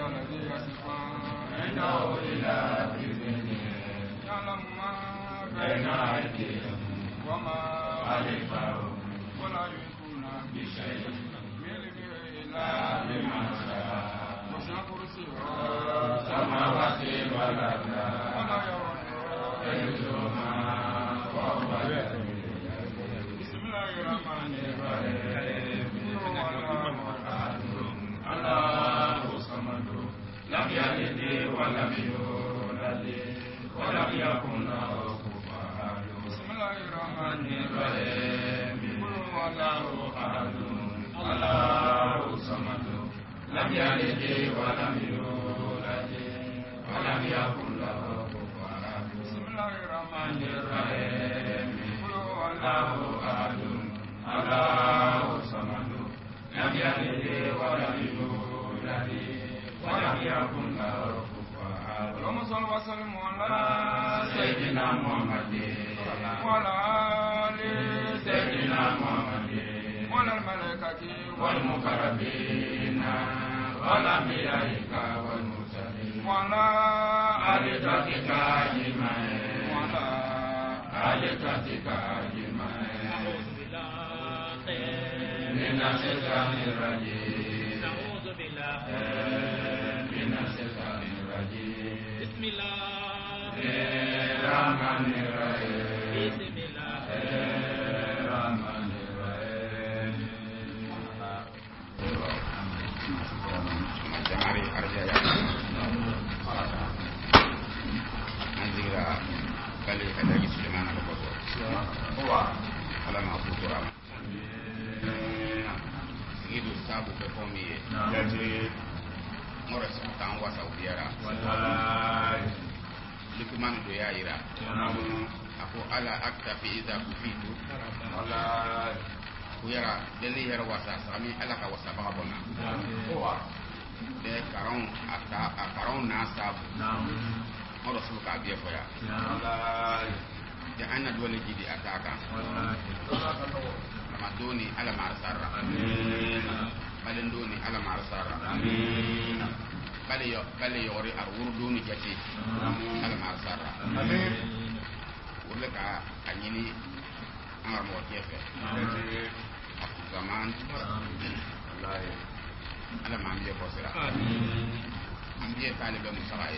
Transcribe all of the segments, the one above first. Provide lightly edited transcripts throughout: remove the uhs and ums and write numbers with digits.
الذي يصفون عنده إلى بإذنه يعلم ما بين أيديهم وما خلفهم ولا يحيطون بشيء بعلمه إلا بما شاء وسع كرسيه السماوات والأرض ولا يرد حفظهما وهو بسم الله الرحمن الرحيم الله الصمد لم يلد ولم يولد ولم يكن له كفوا أحد بسم الله الرحمن الرحيم قل هو الله أحد الله الصمد لم يلد ولم يولد ولم يكن له كفوا أحد بسم الله الرحمن الرحيم قل هو الله أحد الله الصمد لم يلد ولم يولد ولم يكن له كفوا أحد اللهم صل وسلم على سيدنا محمد وعلى آل سيدنا محمد وعلى الملائكة والمقربين والأنبياء والمرسلين وعلى آل ذاتك أجمعين وعلى آل ذاتك أجمعين من الشيطان الرجيم نعوذ بالله من الشيطان الرجيم بسم الله الرحمن الرحيم بسم الله الرحمن الرحيم jamari arjaya anzigra kali kadagi Suleiman al-Bodo ala ma futura idu sabu pe fomi mora sultan wa saudiara lukman do yaira ako ala aktafi idha kufitu kuyara deli yara wasa sami ala ka wasa ba bona de karon ata karon na sabu mora sulka biya foya ya anna dole gidi ataka ramadoni ala marsara balen doni ala marsara bale yori ar wurduni jati ala marsara wala ka anyini amar mo kefe zaman wallahi ala ma ambiye ko sira ambiye talibe musawaye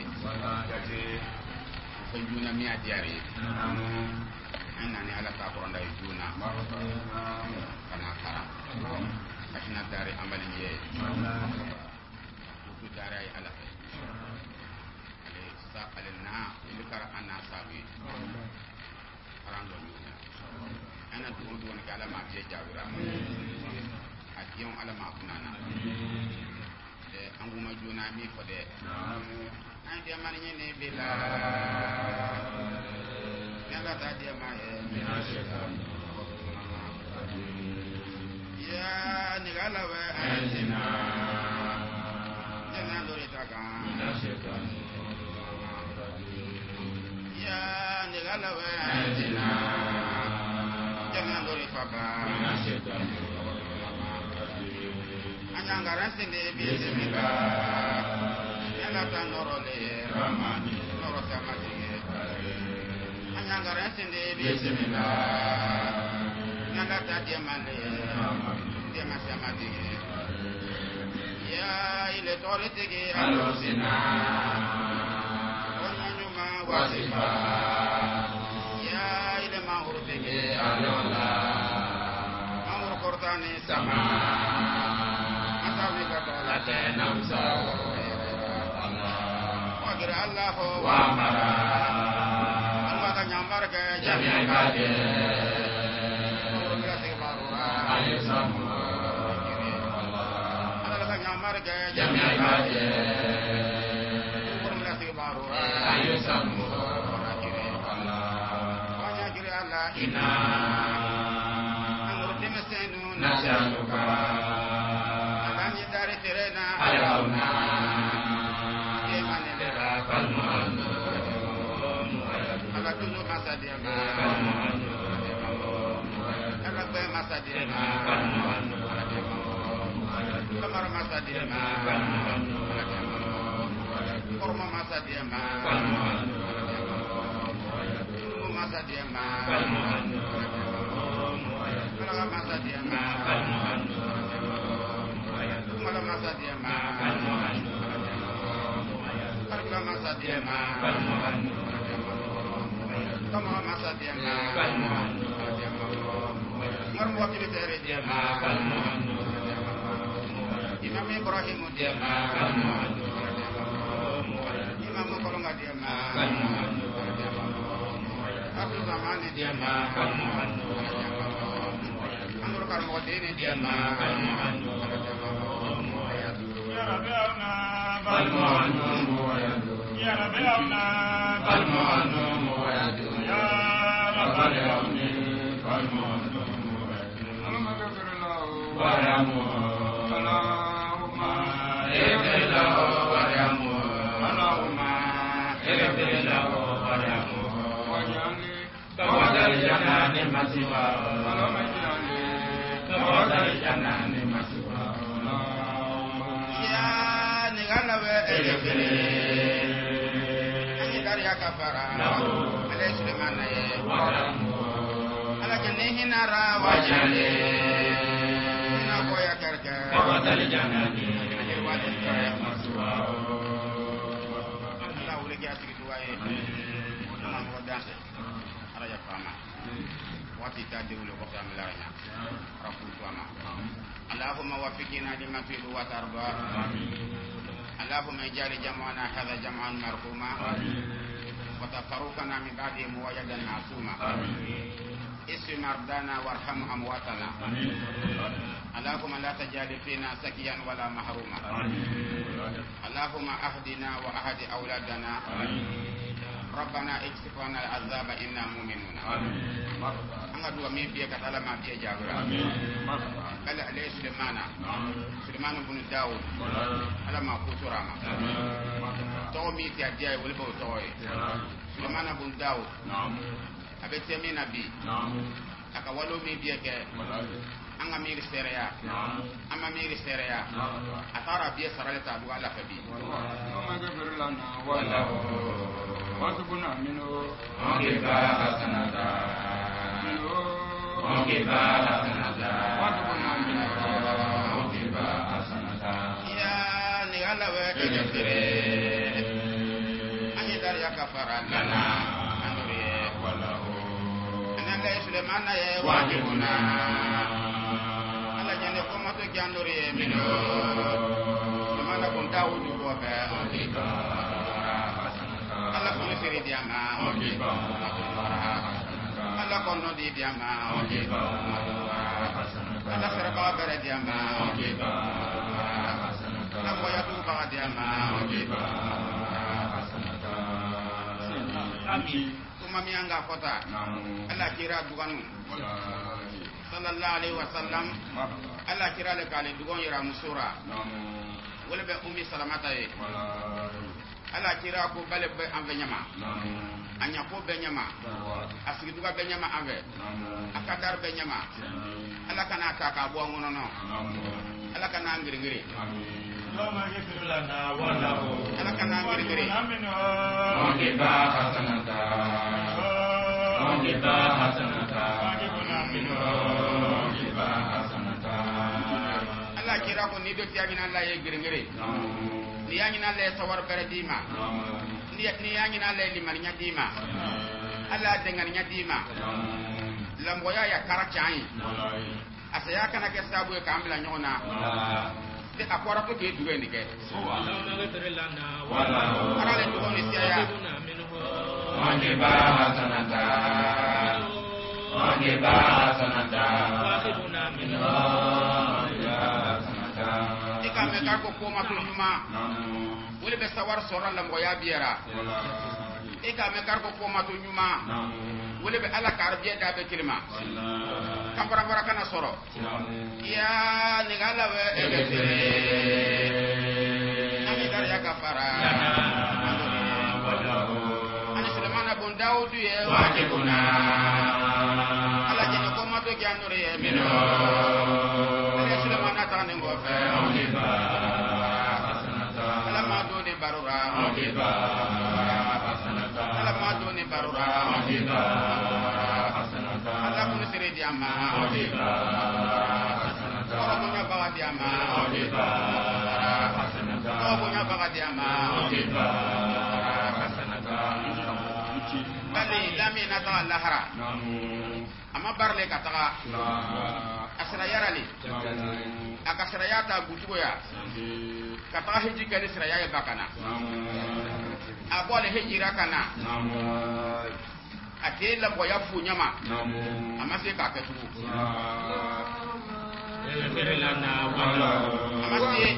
ko juna mi adiari anna ni ala ta ko ndai juna kana kara ashna dari amali ye tu dari ay ala ale sa alna ilkara anna sabi arando mi ana du won kala ma je jawira akiyon ala ma kunana de anguma juna mi ko de an dia man ne bila yalla ta dia ma من الشيطان ya ni gala wa أجنا jana do itaga من الشيطان ya ni gala wa أجنا jana do itaga من الشيطان anyangara sinde bismillah yalla ta norole الرحمن noro samati anyangara sinde بسم الله yalla ta dia male dia masamati ya ile tore tege الحسنى onyanyuma وصفا ya ile mauru tege العلا mauru kortani سما asabi katola نمسا wagira allah وامرا Allah ka nyambar ke جميع عباده أن Allah يسموا ka nyambar ke جميع عباده أن Allah يسموا إنا نسألك العونا فالمؤمن Masadiama, Masadiama, Masadiama, Imam Ibrahim diama, Imam Kolonga diama, Abdul Zaman diama, Anur Karmodini diama, Ya Rabbi Auna, Ya Rabbi Auna, Ya Rabbi اللهم وفقنا لما تحب وترضى اللهم اجعل جمعنا هذا جمعا مرحوما وتفرقنا من بعده موعدا معصوما اشف مرضانا وارحم امواتنا اللهم لا تجعل فينا سكيا ولا محروما اللهم اهدنا واهد اولادنا ربنا اكشف عنا العذاب انا مؤمنون anga duwa mi biye katala ma biye jabira kala ale Sulaiman bin Daud ala ma ko surama to mi ti adiya wala bo to e Sulaiman bin Daud abe temi nabi aka walo mi biye ke anga mi ristereya amma mi ristereya atara biye sarale ta du ala fabi ma gafir lana wala wasbuna minhu akiba hasanata akiba hasanata wasbuna minhu akiba hasanata ya ni ala wa kafire ani dar ya kafara lana anuriye wala ananga Sulaiman ya wajibuna ala jane ko mato janduriye minhu Sulaiman ko Dawud ko ba akiba Allah kono siri diama okiba Allah kono di diama okiba Allah serba bere diama okiba Allah boya tu ba diama okiba amin kuma mi anga kota Allah kira duganu sallallahu alaihi wasallam Allah kira le kale dugon yara musura wala be ummi salamata ye ala kira ko bale be anve nyama anya ko be nyama asigi duga be nyama anve akadar be nyama ala kana ka ka bo ngono no ala kana ngiri ngiri doma yefirlana wala ala kana ngiri ngiri onge ba hasanata onge ba hasanata onge ba hasanata ala kira ko ni do tiamina la ye ngiri ngiri ni yangina le sawar beredima ni yangina le limarinya dima ala denganinya dima lamboya ya karakyan asaya kana ke sabu e kambla nyona de akwara ko ke duwe ni ke wala ara le duwe ni sia ya wanje ba hasanata me ka ko ma to nyuma wole be sawar sora la ngoya biera e ka me ka ko ma to nyuma wole be ala karbiya da be kilima kambara bara kana soro ya ni gala we e be ani dar ya kafara ani Sulaiman bin Daud ye wajibuna ala je ko ma to janore ye mino Sulaiman ta ne ngo fe Barura, barura Allah mun sere diama Allah punya bawa diama Allah punya bawa diama bali lamina ta lahara amma barle kataga asra yarali aka sirayata gutuya kataga hiji kali siraya bakana abole hijira kana ate la boya funyama amma se ka ka tugu amma se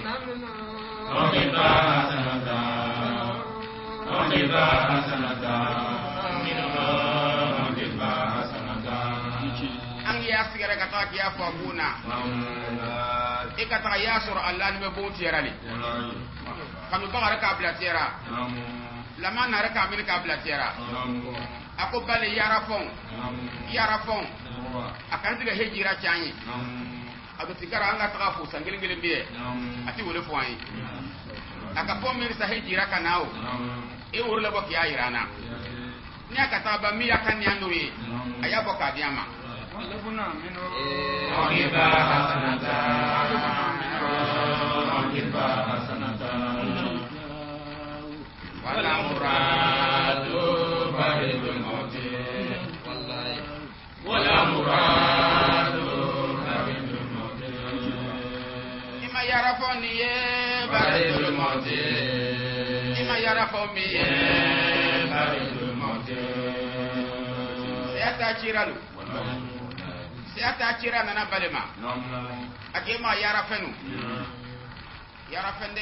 an ya sigara kata kiya fa kuna ikata ya sur Allah ni be bonti yarali kanu bagara ka bla tera lama na reka min ka bla tera ako bale yara fon akan diga hejira chanyi ado tigara anga taka fu sangilingile biye ati wole fo ayi aka fo mi sa hejira kanao e wor la bok ya irana ni aka taba mi aka ni anuri aya boka diama walabuna minu Ohiba hasanata wala muradu baridul mauti wala muradu baridul mauti ima yara foni ye baridul mauti ima yara fomi ye baridul mauti siata chira nana balema akema yara fenu yara fende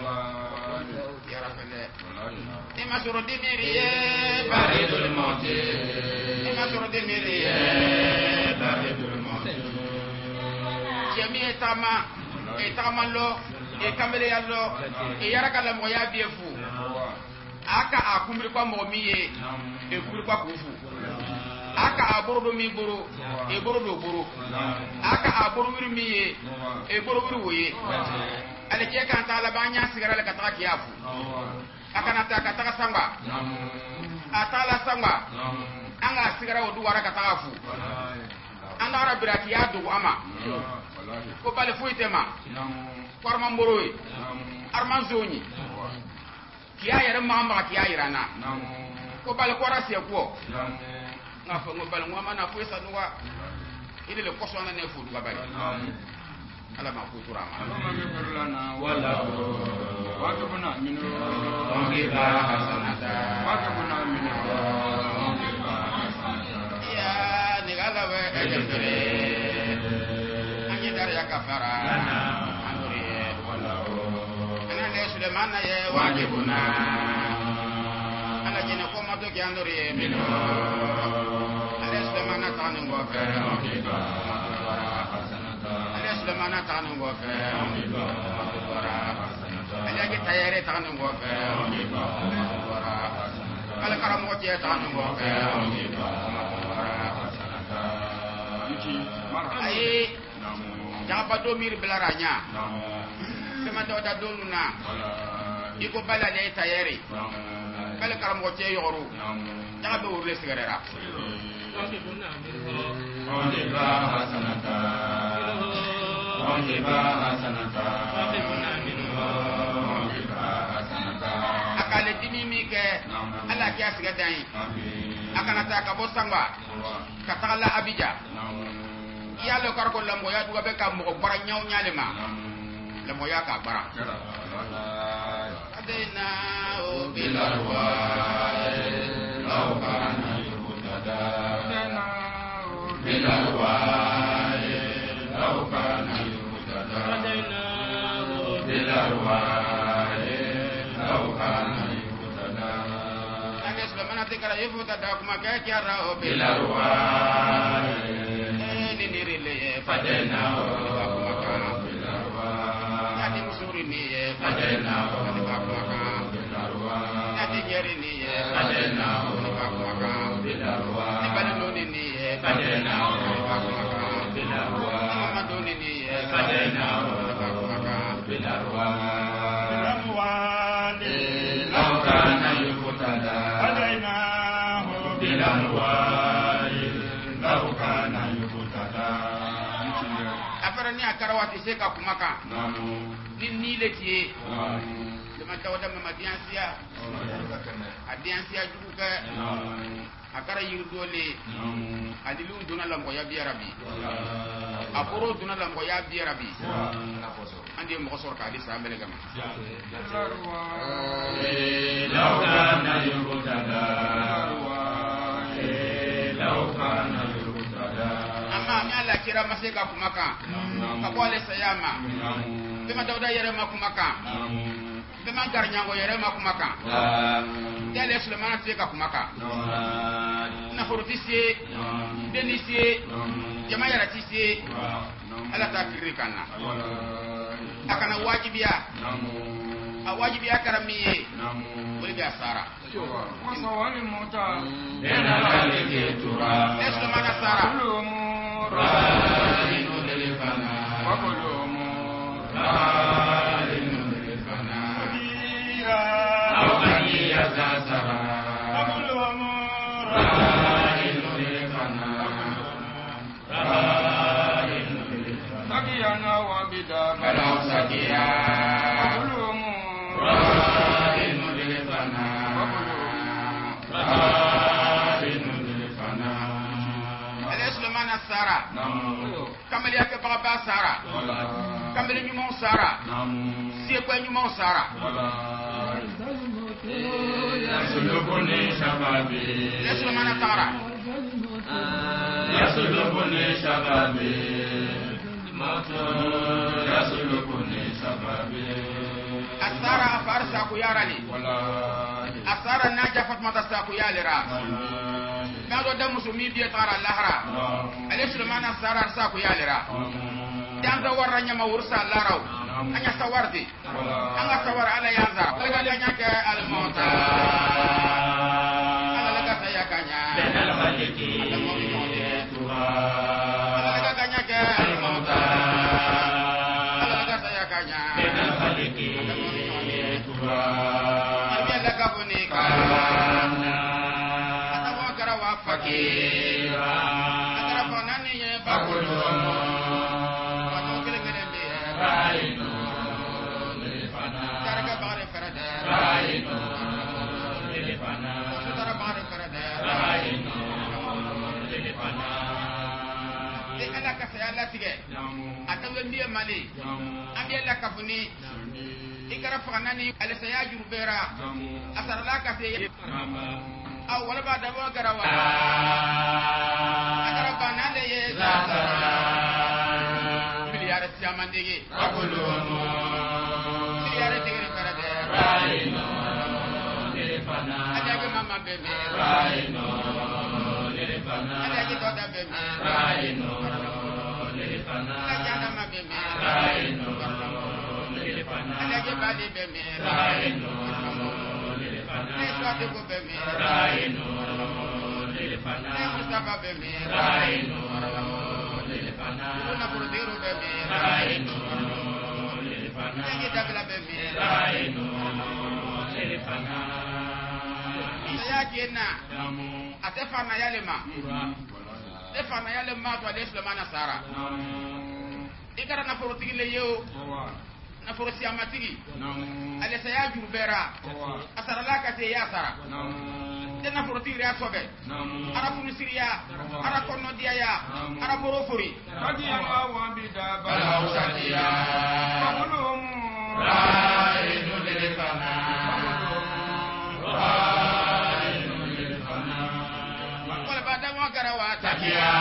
ima suru dimiri ye baridul mauti ima suru dimiri ye baridul mauti jemi etama lo ekamele ya lo yara kala mo ya biefu aka akumri kwa mo miye ekuri kwa kufu aka aburu mi buru e buru do buru aka aburu mi miye e buru buru woye ale ke kan ta la banya sigara le kataka kiafu aka na ta kataka sanga atala sanga anga sigara odu wara kataka fu anga ara biraki ya do ama ko bale fuitema korma mboroi arman zoni kiya yare mamba kiya irana ko bale ko rasi ko ngafa ngo bale ngoma na fuisa nuwa ile le kosona ne fu duga bale ala ma futura ma wala wakabuna minu Ohiba hasanata wakabuna minu ya nigala we ejere anyi dar ya kafara anduri ana ne Suleiman ye wajibuna ana jene ko mado ki anduri minu ana Suleiman ta ne ngo fe ana Suleiman ta ne ngo fe ana ki tayere ta ne ngo fe ala karamo je ta ne ngo fe ai jaba do mir belaranya sama do da doluna iko bala ne tayere kala karamo je yoru jaba do le sigarera Ohiba hasanata Ohiba hasanata akale dimi mi ke ala ki asiga dai akana ta ka bo sangba ka tagala abija ya lo kar ko lambo ya duga be ka mo bara nyaw nyale ma lambo ya ka bara adena o bilarwa law kana yutada bilarwa law kana yutada bilarwa law kana yutada anges be manati kala yefu ta da kuma ka kiara o bilarwa ni nirile fadena bilarwa ya di musuri ni fadena bilarwa ya di jeri ni fadena bilarwa ni baloni ni fadena bilarwa madoni ni fadena bilarwa law kana yutada هديناه se ka kuma kan Namu. ni le tie Namu. dama tawda ma diansia adiansia jugu ka Namu. akara yurdole Namu. adilu duna lambo ya biya rabbi aporo duna lambo ya biya rabbi ande mo sor ka di sa mele gama Laukana yurutada. Laukana yurutada. amma mi ala kira mase ka kuma kan ka ko ale sayama dama tawda yere ma kuma kan dama garnyango yere ma kuma kan dele Sulemana te ka kuma kan na fortisi denisi jama yara tisi ala ta kiri kana akana wajibiya a wajibiya karamiye wali ga sara Wasawali mota. Dena kalike tura. Sulemana sara Kulumur. Ralinu delifana. Wakulumur. Ralinu delifana. Aukani ya zasara. Wakulumur. Ralinu delifana. Ralinu delifana. Sakiyana wabida. Kalau sakia. Wakulumur. Ralinu delifana. Ralinu delifana. ale Sulemana sara Namu. kamali yake baba sara kamali nyumo sara Namu. sie kwa nyumo sara Yasulubuni shababi. ale Sulemana sara Yasulubuni shababi. Moto yasulubuni shababi. asara farsa ku yarali asara naja fatmata sa ku yalira kado da musumi biya tara lahara ale Sulemana sara sa ku yalira dan da waranya ma wursa larau anya sawardi anga sawar ala yanza daga nya ke al mauta ala daga saya kanya Benal maliki tuha. ala daga nya ke al mauta ala daga saya kanya Benal maliki tuha. abi daga bunika Karana atawa karawa fakir kira. agara panani ye Bakulumu. bato kele kele be Rainu delifana. karaga bare farada Rainu delifana. sutara bare farada Rainu delifana. de ala ka saya ala tige atawe mbiye mali abi ala kafuni ikara fanani ala saya jurbera asara la ka se aw wala ba da ba garawa agara banale ye biliyare siamandege Bakulumu. biliyare tigere farada Rainu delifana. adage mama bebe Rainu delifana. adage doda bebe Rainu delifana. adage mama bebe Rainu delifana. adage bali bebe Rainu delifana. Neswate ko bebe Rainu delifana. Mustafa bebe Rainu delifana. Una Burdiru bebe Rainu delifana. Negi dabla bebe Rainu delifana. Saya kena atefana yale ma atefana yale ma to ale Sulemana sara ikara na forotigi le yo na forosi amatigi ale saya jurbera asara la ka te ya sara dena forotigi ya sobe ara funu siriya ara konno dia ya ara borofori Sakiyana wabida. Kalau sakia. Wakulumur. Rainu delifana. Rainu delifana. wala bada mo garawa Sakia.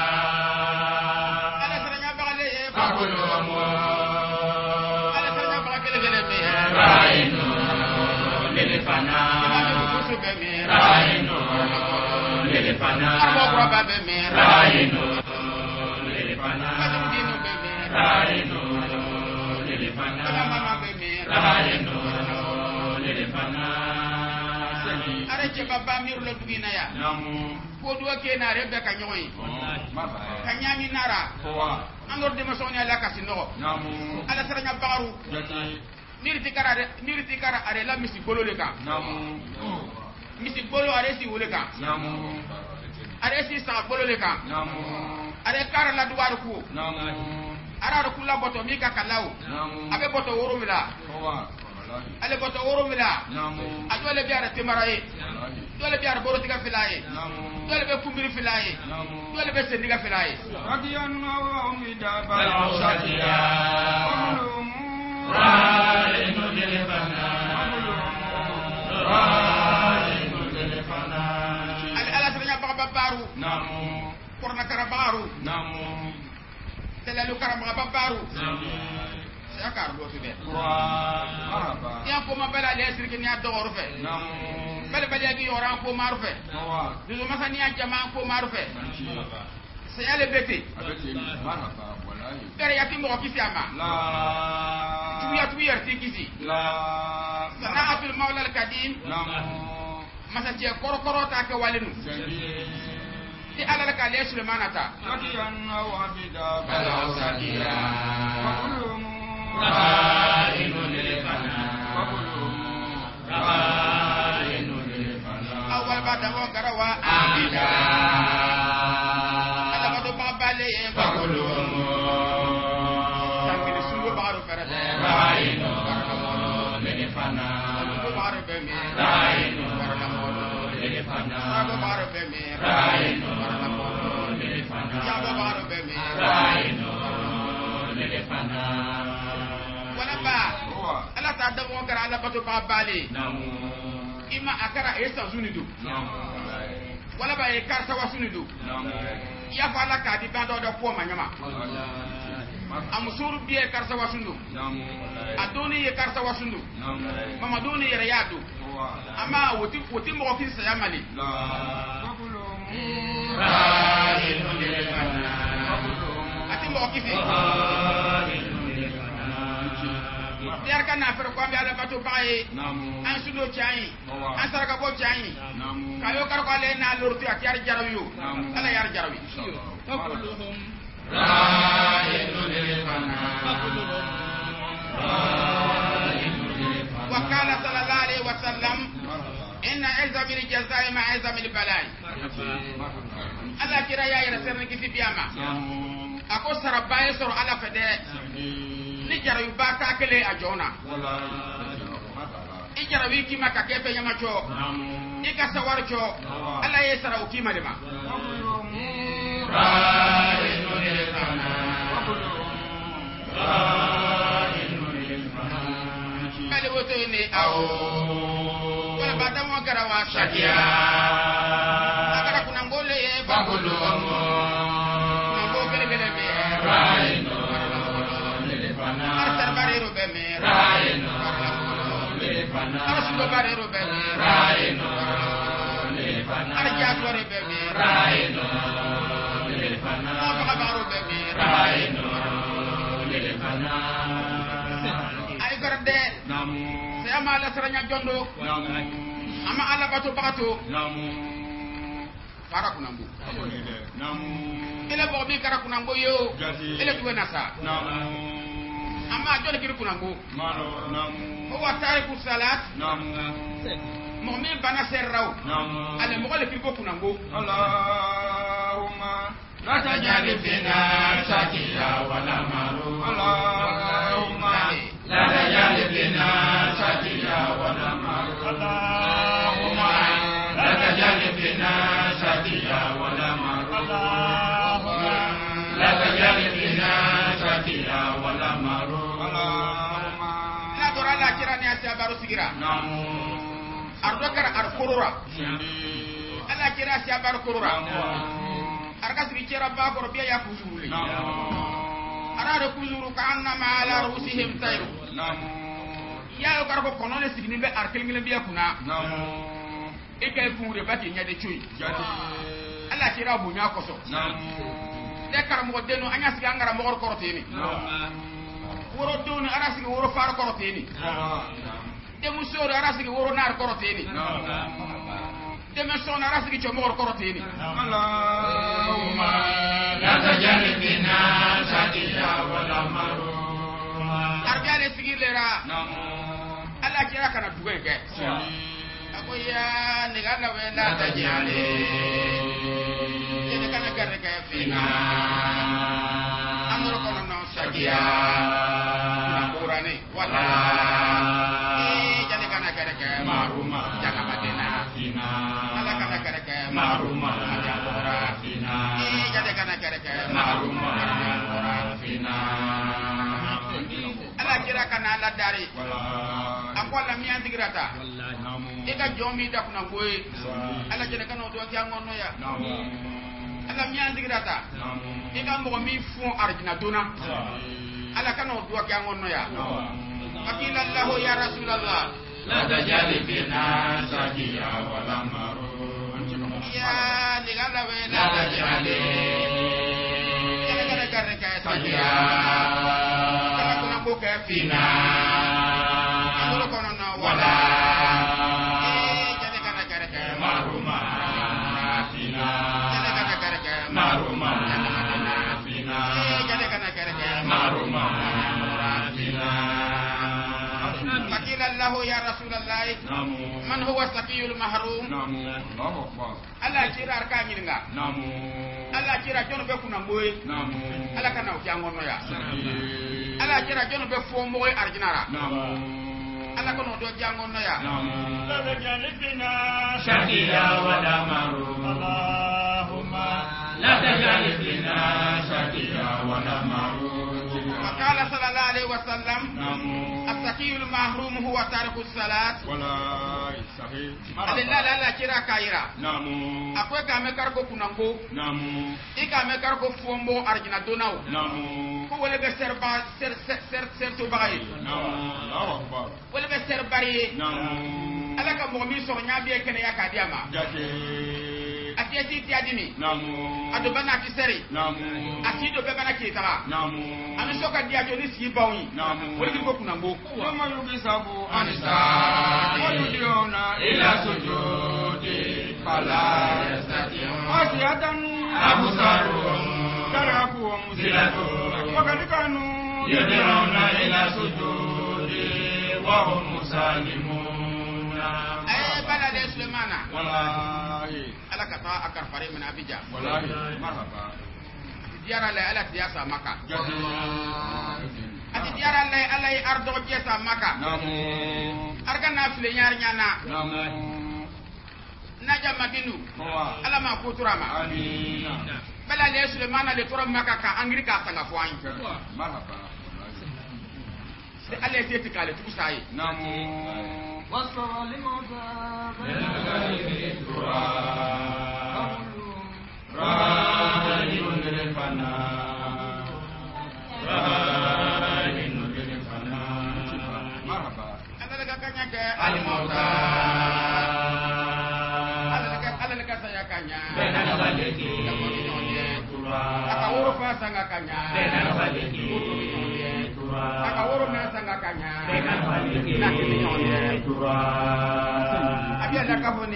ala saranya bagale Bakulumu. ala saranya bagale gele be Rainu delifana. kusu be me Rainu delifana. arbo roba be me Rainu delifana. dinu be me Rainu delifana. mama be me Rainu delifana. are che baba miru lo dugina ya ko do ke na rebe ka nyoy kanyami nara angor de ma sonya la kasino ala saranya bagaru nirti kara are la misi bolo le kan misi bolo are si wole kan are si sa bolo le kan are kara la duwar ku ara kula boto mi ka kalau abe boto woro mila ale boto woro mila adole biara temaraye dole biara borotiga filaye dole be kumbiri filaye dole be sendiga filaye radiyallahu amida bal Al-Awsatiya Ra'inu lilfana Ra'inu lilfana ala sanya baba baru Namu korna karabaru Namu telalu karamba baru saya karbo tibe ya ko mabala le sirki ni adoro fe bale bale gi yoran ko marufe dizo masani ya jama ko marufe saya le beti kare yati mo kisi ama tuya tikisi sana'atul maula al-qadim masa je korokoro ta ke walinu di alal ka le sulmanata radiyallahu amida bal Al-Awsatiya Ra'inu lilfana Ra'inu lilfana awal badawo garawa Amida ala bado babale Fakuluhum tangini sulu baru ferade Ra'inu lilfana sulu baru bemi Ra'inu lilfana sulu baru bemi Ra'inu lilfana yabo baru bemi Ra'inu lilfana wala ba ala ta dabo gara ala bado babale Namu ima akara esa zunidu wala ba e karta wasunidu ya fala ka di bando da ko manyama amusuru biye karta wasundu adoni ye karta wasundu mama doni ye yadu ama woti mo kin sa yamali Ra'inu lilfana ati mo kifi biar kana fer ko ambe ala bato baye an sudo chai an saraka bo chai kayo kar ko ale na lortu ak yar jarawi ala yar jarawi Fakuluhum Ra'inu lilfana Ra'inu lilfana wa qala sallallahu alaihi wasallam inna azamil jazaa'i ma azamil bala'i ala kira ya yara serna kifi biyama ako sarabaye soro ala fede ni jarawi ba ta kele a jona i jarawi kima ka kefe nyama cho i ka sawar cho ala ye sara o kima dema Ra'inu lilfana Ra'inu lilfana bale woto ne aw wala ba damo garawa Shakiya akara kuna ngole ye ba Fakuluhum ngo gele gele me Ra'inu lilfana ar tarbare ro be me Ra'inu lilfana ar suba bare ro be me Ra'inu lilfana ar jaatu re be me Ra'inu lilfana ba ba ro be me Ra'inu lilfana ay garde Namu se ama la saranya jondo ama ala bato bato fara kuna mbu ile bo bi kara kuna mbu yo ile tuwe nasa ama jole kiri kuna mbu o wa tariku salat mu'min bana serraw ale mo le kiri ko kuna mbu Allahumma لا تجعل فينا شقيا ولا محروما Allahumma لا تجعل فينا شقيا ولا محروما اللهم لا تجعل فينا شقيا ولا محروما لا تجعل فينا شقيا ولا محروما na dora la kira ni asa baro sigira نعم ardo kara ar kurura ala kira asa baro kurura arka sigi kira ba ko biya ya kuzuli ara de kuzuru ka anna ma ala rusihim tayru ya yo garko kono le signi be arkel ngile biya kuna e kay fuure bati nyade cuy ala kira bu nya koso de kar mo denu anya siga ngara mo ko roteni woro donu ara sigi woro far ko roteni de musoro ara sigi woro nar ko roteni de meson ara sigi cho mo ko roteni اللهم لا تجعل فينا شقيا ولا محروما argale sigi lera ala kira kana duwe ke akoya ne gala we la tajale ne kana garre ke fina amro kono no sakia Kurani wala jadi kana kereke maruma jangan badena fina ala kana kereke maruma ora fina jadi kana kereke maruma fina ala kira kana ala dari wala akwala mi andigrata namu eka jomi da kuna boy ala jere kana do kya ngono ya namu ala mi andigrata namu eka mo mi fon arjina dona ala kana do kya ngono ya akila allah ya rasulullah la tajali bina sakia wala marun ya digala we la tajali kana kereke sakia kana kuna boke fina amuro kono na wala jadi kana kereke maruma fina jadi kana kereke maruma fina jadi kana kereke maruma fina fakila allah ya rasulullah namu man huwa sakiyul mahrum namu Allahu akbar ala kira arka nyiringa namu ala kira jono be kuna moy namu ala kana o kyangono ya sakia ala kira jono be fo moy arjinara namu ala kono do jangono ya namu لا تجعل بنا شقيا ولا مرور اللهم لا تجعل فينا شقيا ولا مرور فقال صلى الله عليه وسلم نمو السقي المحروم هو تارك الصلاه ولا صحيح alilla la kira kaira نمو akwe ka me karko kunango نمو ika me karko fombo arjina donao نمو ko wala be serba ser to bagay نمو الله أكبر wala be ser bari نمو ala ka mo mi so nya be kene ya ka diama جاتي atieti tiadimi نمو ado bana ki seri نمو atido be bana ki tara نمو ami so ka dia jo ni si bawi نمو wala ki ko kunango Wama yugisabu أنسى Waludiona إلى سجود فلا يستطيعون Asiyatan أبصارهم Taraku wa زلة Wakadikanu يدعون إلى سجود وهم مسالمون ay bala de Sulaimana والله ala ka ta akar fare min abija والله مرحبا diara la ala tiasa maka جزي ati diara la ala ardo jesa maka نمو arga na file nyar nyana نمو na jama ginu هو ala ma kuturama آمين bala le Sulaimana le tora maka ka angri ka sanga fwani مرحبا de ala te tikale tu sai نمو Wasara limauta راهن للفناء راهن للفناء مرحبا ala daga kanya ke الموتى ala daga saya kanya بين الخلق aka woro fa sanga kanya بين الخلق aka woro na sanga kanya بين الخلق na kini nyonye abi ala ka bone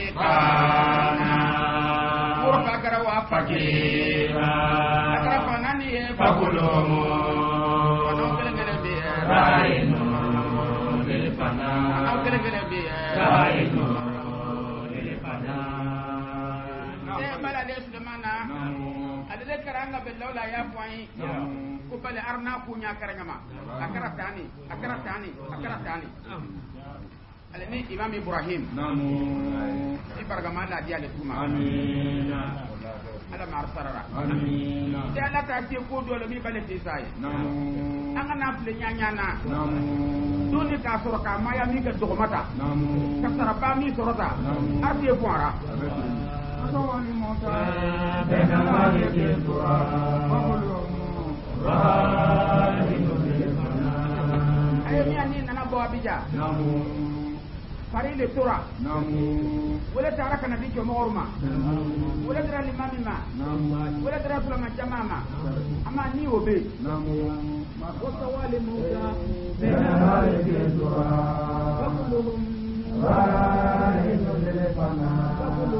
woro fa gara wa فكيرا akara fa nani e فكلهم no kele ngere be راهن no للفناء kele ngere be راهن للفناء de bala le Sulaimana adele karanga be lawla ya fwani ko bale arna ku nya karanga ma akara tani ale ni imam Ibrahim نمو ibargama la dia le kuma آمين ala mar sarara آمين de ala ta ti ko do le mi bale ti sai نمو anga na fle nya nya na نمو doni ka soro ka maya mi ka dogmata نمو ka saraba mi sorota ati fuara Wasara limauta بين الخلق راهن للفناء ayo mi ani nana bo abija نمو fari le tora نمو wala tara kana di jomo orma wala dara limami ma نمو wala dara sulama jamama ama ni obe نمو wasawali muda بين الخلق وكلهم راهن للفناء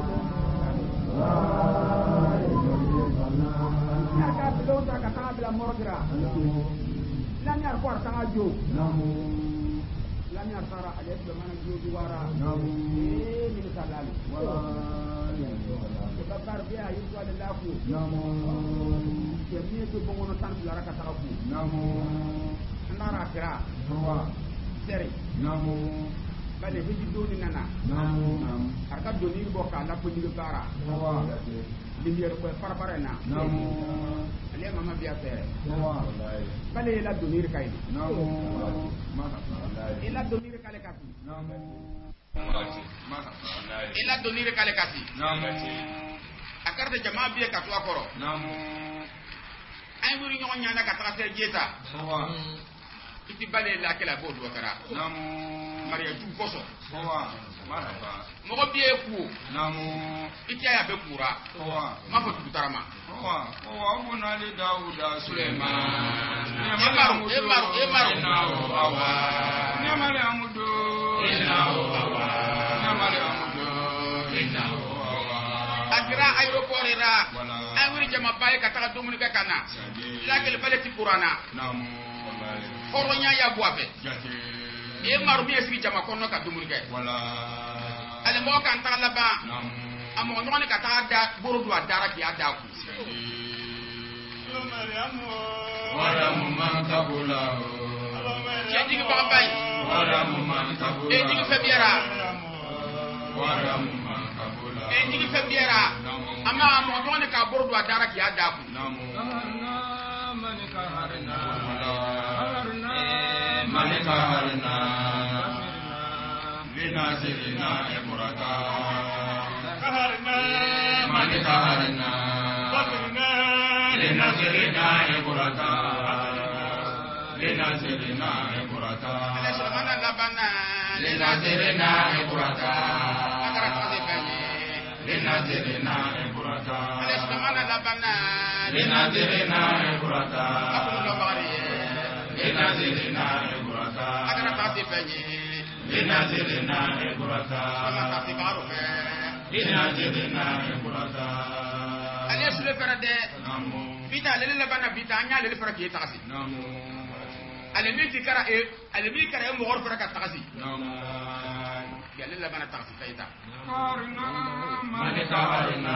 aka bilo ta ka ta bila morgra lam yar ko ta jo lam yar sara ale be man jo duwara ni salali ko babar biya yi ko la ku Kemi itu pengono tan biara kata aku. Namu. Nara kira. Hawa. Seri. Namu. Bale hiji doni nana. Namu. Arka doni bo ka la ko ni bara. Hawa. Limbier ko parparena. Namu. Ale mama biya fere. Hawa. Bale la doni kai. Namu. Ila doni kale kasi. Namu. ila donire kale kasi Namu. akarta jama biye katwa koro Namu. ay wuri nyon nyana ka tra ser jeta Hawa. iti bale la kala bo do kara Namu. mariya ju koso Hawa. Marhaba. mo ko biye ku Namu. iti ya be kura Hawa. ma fo tu tarama Hawa. Hawa bunali Dauda Suleiman Sulaiman. emaru Hawa. Nyamale amudo. Hawa. Nyamale amudo. Hawa. akira aeroport ra Wala. ay wuri jama baye ka ta domuni ka kana la kele bale ti kurana Namu. horonya ya buafe Jate. emaru biye sigi jama kono ka domuni ka Wala. ale mo kan ta la ba Namu. amo ngone ka ta da buru do adara ki ada ku Waramu man kabula. je digi ba bay Waramu man kabula. e digi fe biera Waramu man kabula. e digi fe biera ama amo ngone ka buru do adara ki ada ku Namu. Manika harina. Manika harina. Linasirina emuraka. Manika harina. Linasirina emuraka. Linasirina emuraka. ale sulemana labana Linasirina emuraka. akara ta se penye Linasirina emuraka. ale sulemana labana Linasirina emuraka. akulu do bari Linasirina emuraka. akara ta se penye Linasirina emuraka. ama ta se baro fe Linasirina emuraka. ale sule fere de Namu. bita ale labana bita anya ale fere ki taxi Namu. ale mi ti kara e ale mi kara e mo gor fere ka taxi Namu. ya ale labana taxi kayta Harina. Manika harina.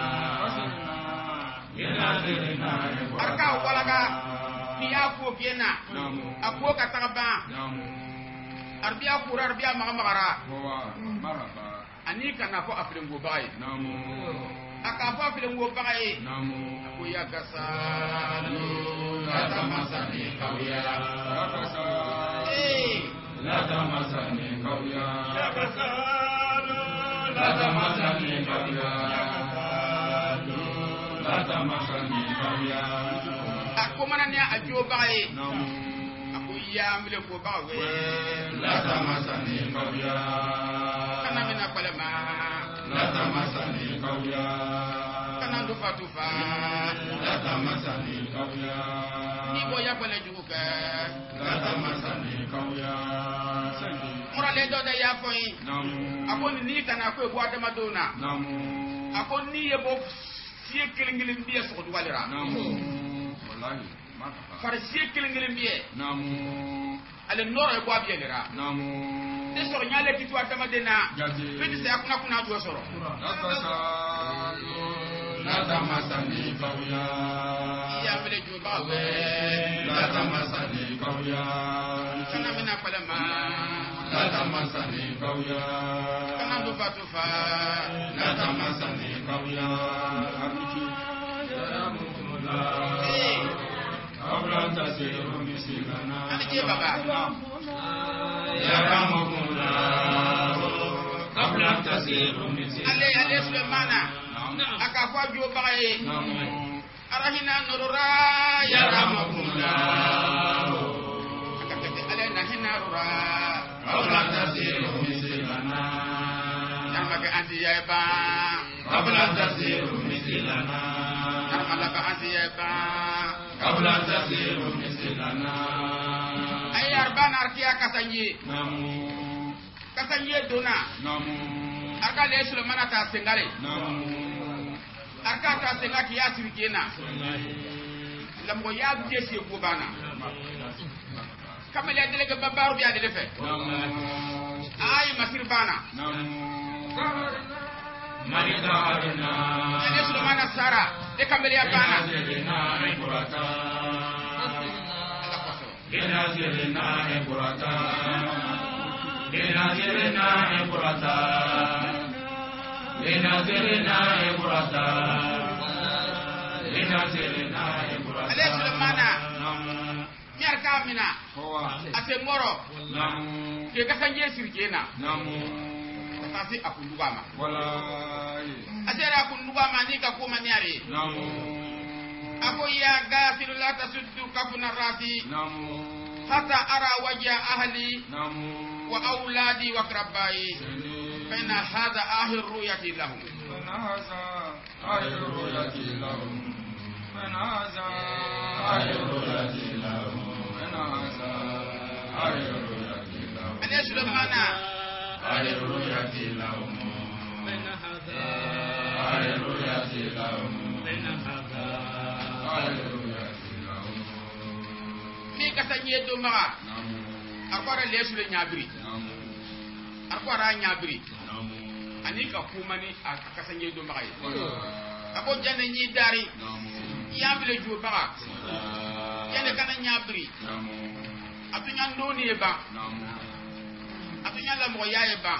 Linasirina emuraka. arka walaga biya ko kena Namu. akwo ka tagaba Namu. arbiya kura arbiya magamagara Hawa. Marhaba. ani kana ko aflengo baye Namu. aka fa aflengo baye Namu. ko ya gasalo Lata masani kauya. eh Lata masani kauya. Lata masani kauya. Lata masani kauya. ako manane ajo baye Namu. ako ya mile ko bawe Lata masani kauya. kana mina palema Lata masani kauya. kana ndo fatufa Lata masani kauya. ni boya pale juka Lata masani kauya. mura le do da ya koyi Namu. ako ni kana ko bo adama dona Namu. ako ni ye bo sie kelengelen biye so do walira Namu. Wallahi. Marhaba. far sie kelengelen biye Namu. ale noro e bo abiye lira Namu. de soro nyale kitu adama dena Jate. fiti se akuna kuna do soro Latasalu. Lata masani kauya. ya mile ju bawe Lata masani kauya. kana mina palema Lata masani kauya. kana ndo fatufa Lata masani kauya. eh Abra tasiru misilana. ani je baba Yaramukumullah. Abra tasiru misilana. ale sulemana aka fa jo baye Namu. arahina nurura ya Yaramukumullah. aka kete ale nahina rura Abra tasiru misilana. yarma ke anti ya ba Abra tasiru misilana. yarma la ba anti ya ba Abra tasiru misilana. ay arbana arkiya kasanye Namu. kasanye dona Namu. aka le sulemana ta sengale Namu. aka ta senga ki ya sirkena lamgo ya buje se ko bana kamele dele ke babaru bi adele fe Namu. ay masir bana Namu. Malika Arina. Ene Sulaiman Sara. De kambele ya bana. Serena Ekurata. Ena Serena Ekurata. Ena Serena Ekurata. Ena Serena Ekurata. Ena Serena Ekurata. Ale Sulaiman. Nyar kamina. Ate moro. Ke kasanje sirjena. Kasi akundugama. Asera akundugama ni kakuma nyari. Ako ya gafilu la tasuddu kafuna rati. Hatta ara wajha ahli wa auladi wa akrabai. Fana hadha ahir ruyati lahum. Ane Sulaiman. Ni kasanye do ma akwara lesu le nyabri akwara nyabri ani ka kumani akasanye do ma ako jane nyi dari yambile ju ba yene kana nyabri atunya ndoni e ba atunya la mo yae ba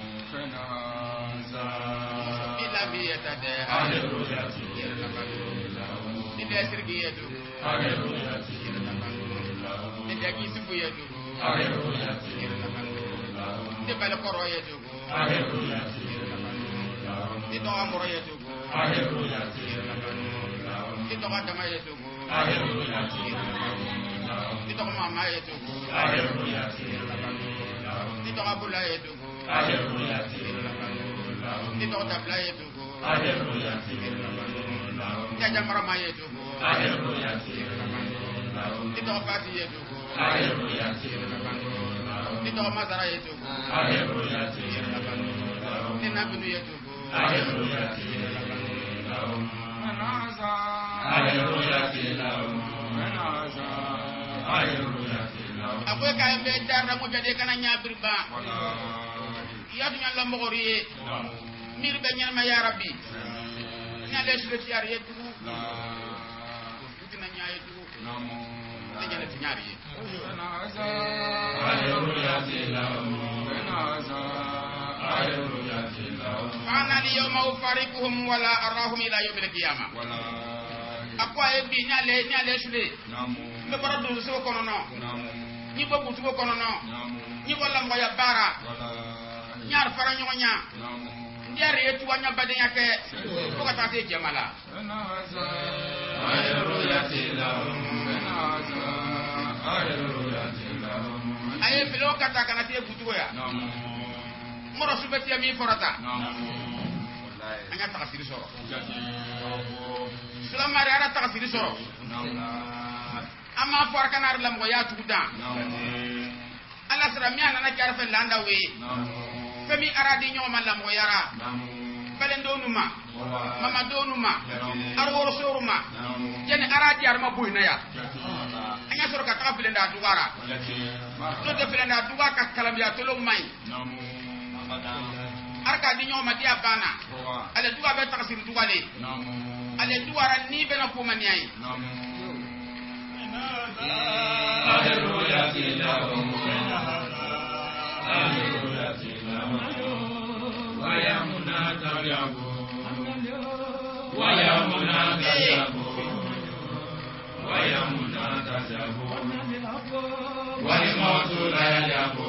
ila bi yatade haleluya ila sirgi yedu haleluya ila kisifu yedu haleluya ila bala koro yedu haleluya ila amro yedu haleluya ila kadama yedu haleluya ila mama yedu haleluya ila abula yedu haleluya ila tabla yedu haleluya ila jamara yedu haleluya ila fati yedu haleluya ila mazara yedu haleluya ila binu yedu haleluya manaza haleluya manaza haleluya akwai kayan bai tarra mu jade kana nyabir ba ya dunya la mogori mir be nyama ya rabbi ina le sulu ci yari yetu dina nyaay yetu te jale ci ñaari yi haleluya haleluya ana li yawma ufariquhum wala arahum ila yawmil qiyamah akwa e bi nyale sulu be bara do so kono no ni bobu tugo kono no ni wala mo ya bara nyar fara nyonya ndiare yetu wanya badenya ke ko ka tate jamala aye bilo kata kana te butugo ya moro subeti mi forata anya takasiri soro sulamari ara takasiri soro amma for kanar lam go ya tuda ala sara mi ana na jarfe landa we femi aradi nyoma lam go yara balendo numa mama donuma arworo soruma jeni aradi arma buina ya anya soro ka tabile nda dugara to de filenda duga ka kalam ya tolo mai arka di nyoma dia bana ale duga be takasir dugale ale duwara ni be na ko maniai haleluya haleluya wayamuna tajabu wayamuna tajabu wayamuna tajabu walimotu la yajabu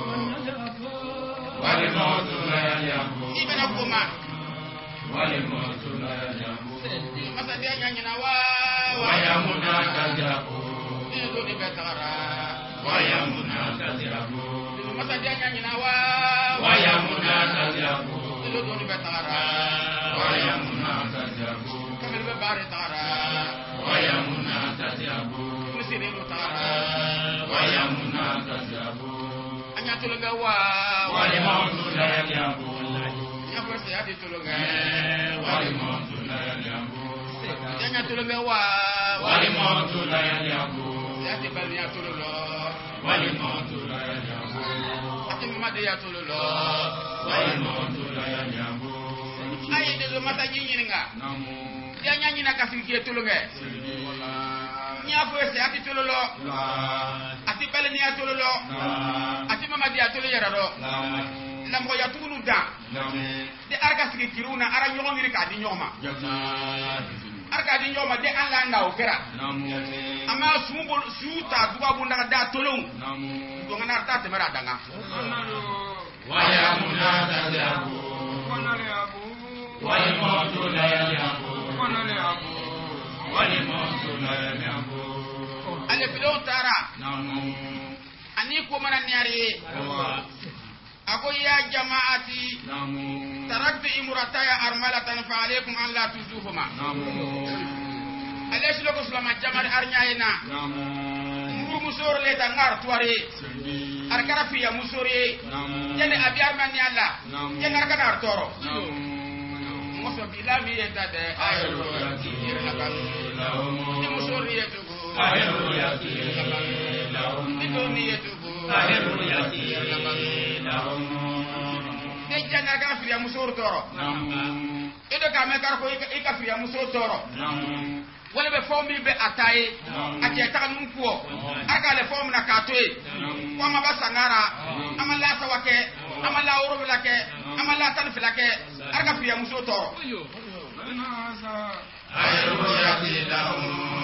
walimotu la yajabu ibena kuma walimotu la yajabu masa dia nyanyina wa wayamuna tajabu ido ni betara wayamuna tajabu masa dia nyanyina wa wayamuna tajabu ido ni betara wayamuna tajabu kamel be bare tara wayamuna tajabu musire no tara wayamuna tajabu anya tuluga wa walimotu la yajabu ya kwese ya dituluga walimotu la yajabu anya tuluga wa walimotu la yajabu ya tibal ya tululo walimotu la yajabu ati mama de ya tululo walimotu la yajabu mata nyinga namu ya nyanyina kasiki tulunge nya ko se ati tulolo ati balani atulolo ati mamadi atulu yarado lambo ya tunu da de arga sigi kiruna ara nyogo ngiri ka di nyoma arga di nyoma de alla nga okera ama sumbul suta duwa bunda da tolong do ngana ta te mara danga waya munada yabu wal mautu la yabu wal mautu la yabu ale bido tara ani ko mana nyari ako ya jamaati taraktu imrataya armalatan fa alaykum an la tuzuhuma ale silo ko sulama jamari arnyaina muru musor le dangar tuare arkara fiya musori jene abi armani alla jene arkana artoro moso bilami etade ayro yati ni musori yetu ayro yati ni doni yetu ayro yati ne jene arkana fiya musor toro edo ka me kar ko ika fiya musor toro wala be fomi be ataye ati ta nun ko aga le fomi na katoe ko ma basangara amalla sawake amalla uru lake amalla tan filake arga fiya muso to ayru yatilahum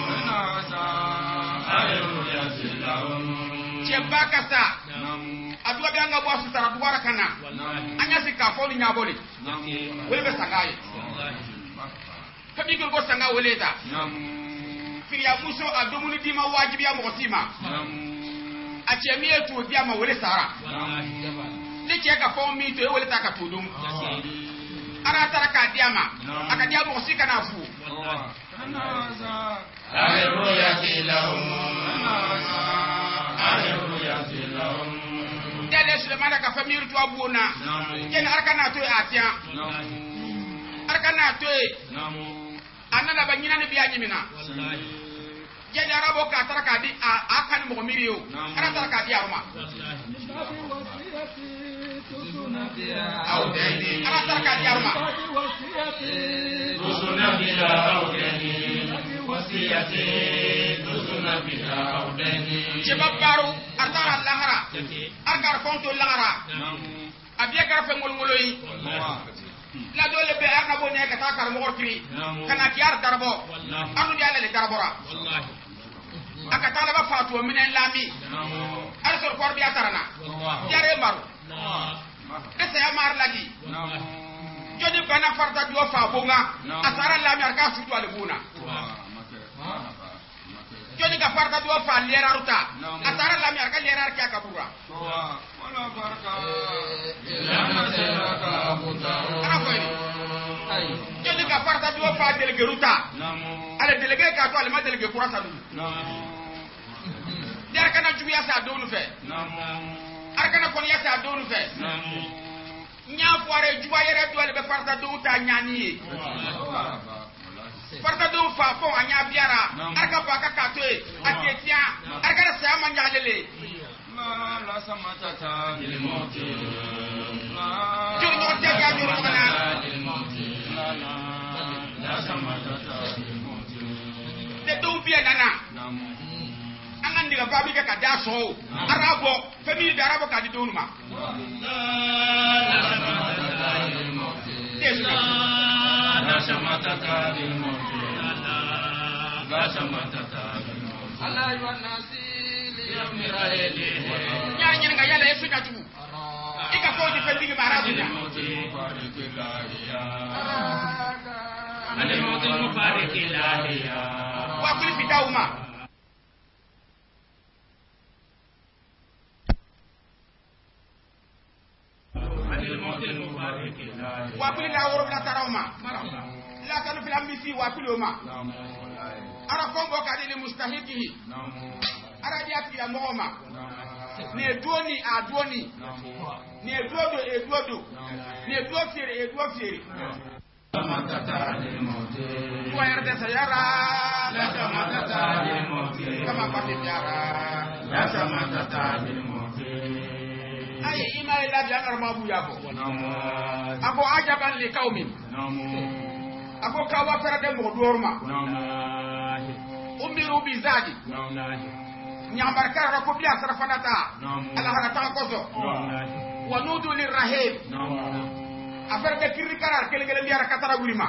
ayru yatilahum chebakasa adwa be anga bosu tara duwara kana anya sika foni nyaboli wala be sangaye kabi ko sanga woleta fiya muso adomuni dima wajibi ya motima achemie tu dia ma wole sara ne ke ka fomi to wole ta ka tudum ara tara ka diama aka dia mo sika na fu ayru yatilahum ayru yatilahum dele Sulemana ka famiri to abuna ken arkana to atia arkana to anana banyina ne biya nyimina jadi arabo ka taraka di akan mo miriyo ara taraka di aruma ara taraka di aruma tusuna bila audeni wasiyati tusuna bila audeni jebabaru artara lahara argar konto lahara abiya garfe ngolngoloyi la dole be arna bo ne ka takar mo gorkiri kana kiyar darbo anu diala le darbora aka talaba fatu minen lami ar sor korbi atarana jare maru ese amar lagi jodi bana farta do fa bonga asara lami ar ka futu ale buna jodi ka farta do fa lera ruta asara lami ar ka lera ar ka kabura wala baraka jadi ka parta do fa delege ruta ale delege ka to ale ma delege kurasa du der kana juya sa do nu fe ar kana kon ya sa do nu fe nya foare juwa yere do ale be parta do ta nyani parta do fa fo anya biara ar ka ba ka to e atetia ar kana sa ma nyalele la samatata lil mauti jur no jaga jur kana la samatata lil mauti de do bia nana angan diga babi ka da so arabo famille d'arabo ka di donuma la samatata lil mauti la samatata lil mauti Allah wa nasi nyanya nga yala yesu na tu ika ko di fendi ni marazu ya ale mauti mubarak ilahiya wa kuli fidauma ale mauti mubarak ilahiya wa kuli la woro la tarauma la kanu fil ambisi wa kuli oma ara kongo ka di mustahiqihi ara dia kila moma ne duoni a duoni ne duodo e duodo ne duo fiere e duo fiere samatata lil mauti wa yarda sayara la samatata lil mauti kama pati biara la samatata lil mauti ay ima ila bi anar mabu yabo namu ako ajaban li qaumin namu ako kawa fara de mo dorma umiru bizaji nyambarkara ko biya sarfanata ala harata koso wa nudu lirrahim afar de kirikara kelgele biya katara gurima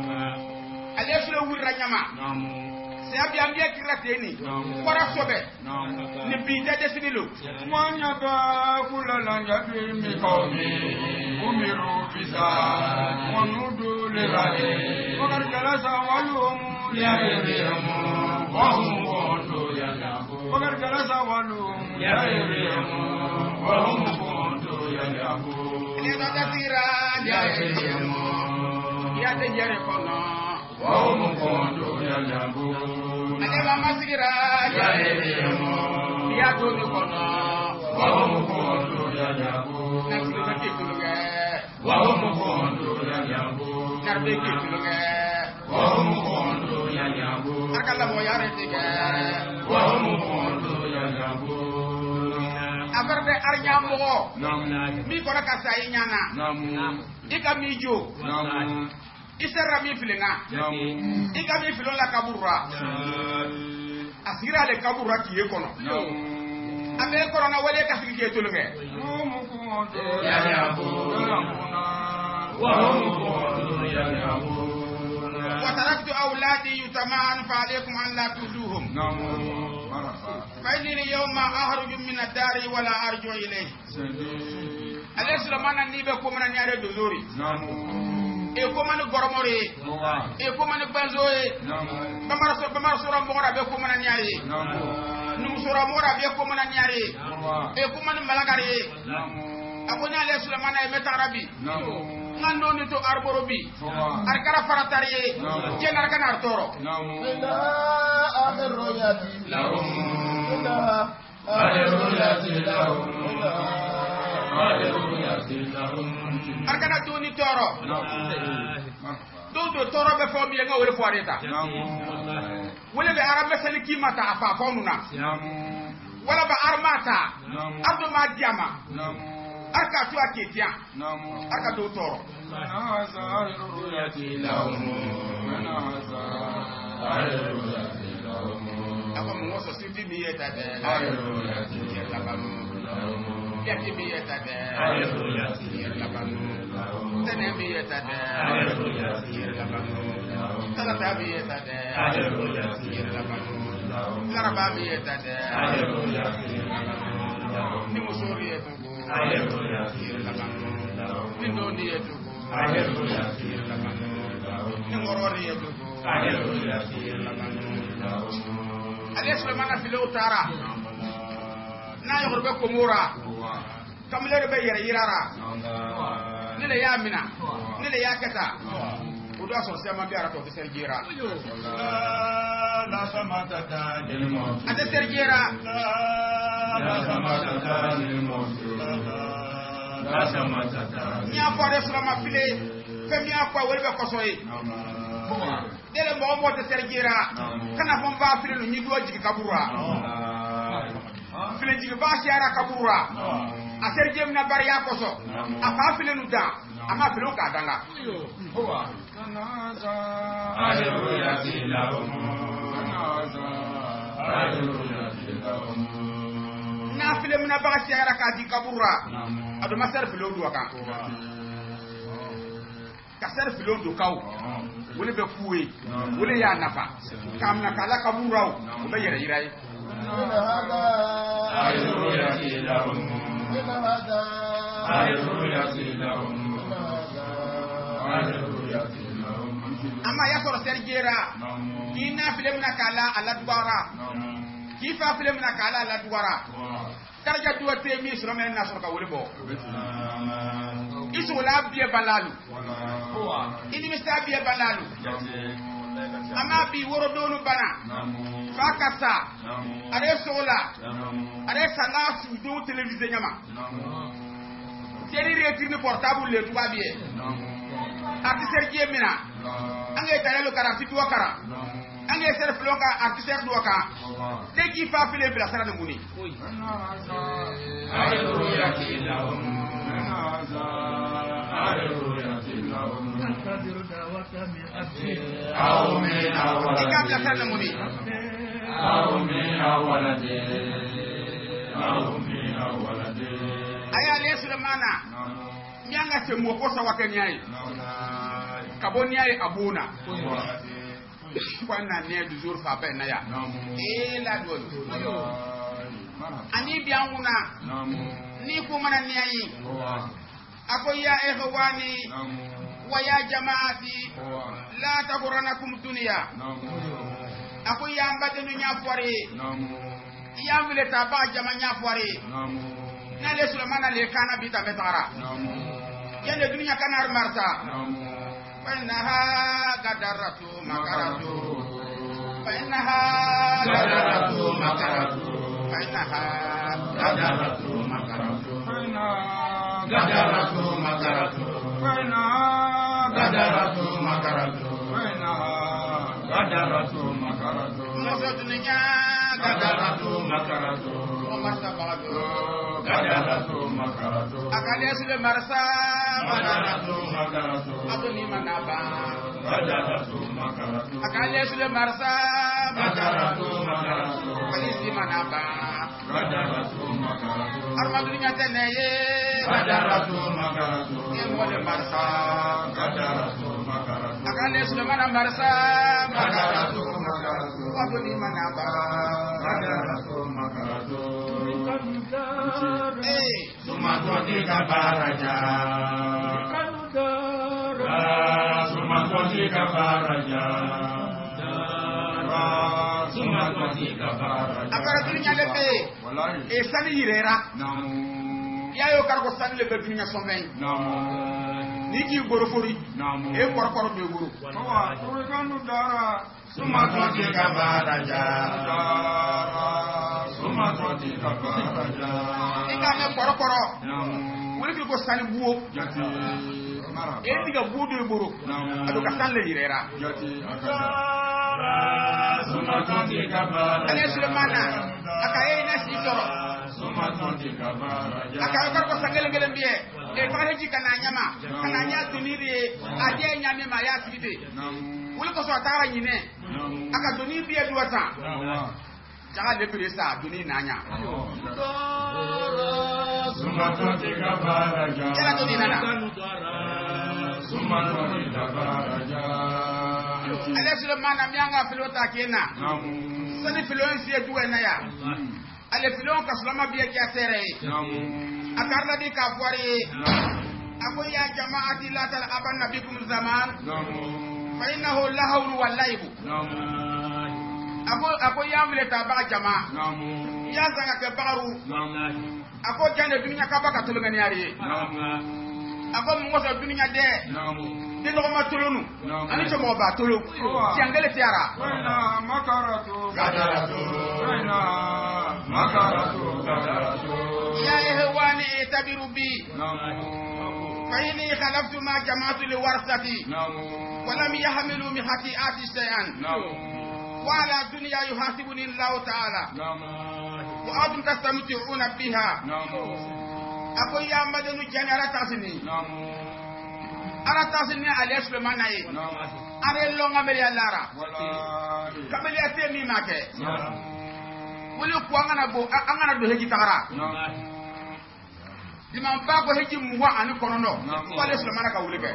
aleslo wirra nyama sabi ambiya kirateni wara sobe ni bide desinilu mwanya ba kulala nyabi mikomi umiru bisa wanudu lirade wakar kalasa walum ya yerimu wahum kondo ya yabu wakar kalasa walum ya yerimu wahum kondo ya yabu leda dasira ya yerimu ya tejere kono wahum kondo ya yabu aleba masigira ya yerimu ya toni kono wahum kondo ya yabu nasiri kituluge wahum kondo ya yabu narbe kituluge wahum kondo ya yabu akala mo yare tige wahum kondo ya yabu abarbe arnya mo namu mi kora kasai nyana namu ika mijo namu isera mi filinga namu ika mi filon la kaburra asira le kaburra kiye kono namu ame kono na wale kasigi ke tulunge wahum kondo ya yabu wahum kondo ya yabu wa taraktu awladi yutaman fa alaykum an la tuduhum namu marhaba fa inni yawma ahruju min ad-dari wa la arju ilayhi sendi alaysa mana nibe ko mana nyare dozori namu e ko man goromore wa e ko man banzoe namu bamar sura mora be ko mana nyare namu num sura mora be ko mana nyare wa e ko man malagare namu akonya alaysa mana e metarabi namu ngando ni to arborobi wa arkara faratariye jenar kanar toro namu lahum arkana doni toro do toro be fo biye ngawre fo areta wala be arabe saliki mata afa fonuna wala ba armata abdo ma diama arka tu aketia arka do toro ako mo so sindi mi yeta de yati mi yeta de tene mi yeta de tata mi yeta de laraba mi yeta de ni musori yetu ni ndoni yetu ni ngorori yetu alesle mana filo utara na yorbe komura kamle be yere yirara nile ya mina nile ya kata udo so sema biara to sergira la samatata lil maut ate sergira la samatata lil maut la samatata nya fare sura ma file femi akwa werbe kosoyi dele mo mo te sergira kana fon ba file no nyi do jigi kabura file jigi ba siara kabura a sergem na bari ya koso afa file nu da ama file ka danga na file na ba siara ka di kabura ado masar file do ka kasar file do kaw wole be fuwe wole ya nafa kamna kala kaburaw o be yere yirai ama ya soro sergera kina film na kala ala duwara kifa film na kala ala duwara tarja duwa temi sura men na soro ka wole bo isu la biye balalu ini mista biye balalu ama bi woro donu bana fakasa are sola are sanga su do television nyama seri retini portable le tuba biye ati sergie mina ange tayelo kara fitu wakara ange ser floka ati ser duaka deki fa file bila sara nguni وقدر دعوة من أبيه أو من أولد إكام لسان موني أو من أولد أو من أولد أيا ليس لمانا nyanga se mo kosa wakanyai kaboniai abuna kwana ne du jour fa pe na ya la do ani bianguna ni ko mana ni ayi akoya ehwani wa ya jamaati la taburanakum dunya akoya mbate nu nyafware yamule taba jama nyafware na le sulemana le kana bita metara yende dunya kana marta فإنها قدرت مكرت فإنها قدرت مكرت فإنها قدرت مكرت قدرت مكرت فإنها قدرت مكرت فإنها قدرت مكرت مصدنيا قدرت مكرت ومستبعد قدرت مكرت أكاليس المرسى قدرت مكرت أدني منابا قدرت مكرت أكاليس المرسى قدرت مكرت فليس منابا قدرت مكرت أرمدنيا تنيه قدرت مكرت يمول المرسى قدرت مكرت أكاليس المرسى قدرت مكرت أدني منابا قدرت مكرت كنودار ثم تؤتيك فرجا كنودار ثم تؤتيك فرجا ثم تؤتيك فرجا akara dunya lepe والله e sani yirera نعم ya yo kargo sani lepe dunya somen نعم ni ki gorofori نعم e korkoro be goro هو تركن دارا ثم تؤتيك فرجا ثم تؤتيك فرجا ika ne korkoro نعم woni ki go sani buo جاتي مرحبا e diga buo do goro ado ka sani le yirera جاتي ثم تؤتيك ale فرجا sulemana aka e na si toro ثم تؤتيك فرجا aka yo kargo sangele ngele mbie e fa heji kana nyama kana nya tuniri ade nyame ma ya sibite نعم woni ko so atara nyine نعم aka doni bie duata نعم jaga le presa doni nanya ثم تؤتيك فرجا kala doni nana ثم تؤتيك فرجا ale sulemana mianga filota kena نعم sani filon si duwe na ya ale filon ka sulama biye kya tere نعم akarla di ka fwari نعم ako ya jamaati la tal abanna bikum zaman نعم fa innahu lahawlu wal laybu نعم ako ya mule ta ba jama نعم ya zanga ke baru نعم ako jande dunya ka baka tulungani ari نعم ako mungoso dunya de نعم de lo ma tulunu نعم. ani to mo ba tulu ti angele tiara وإن مكرت قدرت وإن مكرت قدرت ya ehwani tabiru bi نعم fa inni khalaqtu ma jama'atu li warasati نعم wa lam yahmilu min khati'ati shay'an نعم wa ala dunya yuhasibuni Allah ta'ala نعم wa antum tastamti'una biha نعم ako ya madanu janara tasini نعم ara tasini alias le manayi نعم are longa meri alara ولا kabeli ate mi make نعم woni ko angana do heji tagara نعم diman ba ko heji muwa ani konono Na'am. wala sulemana ka wulike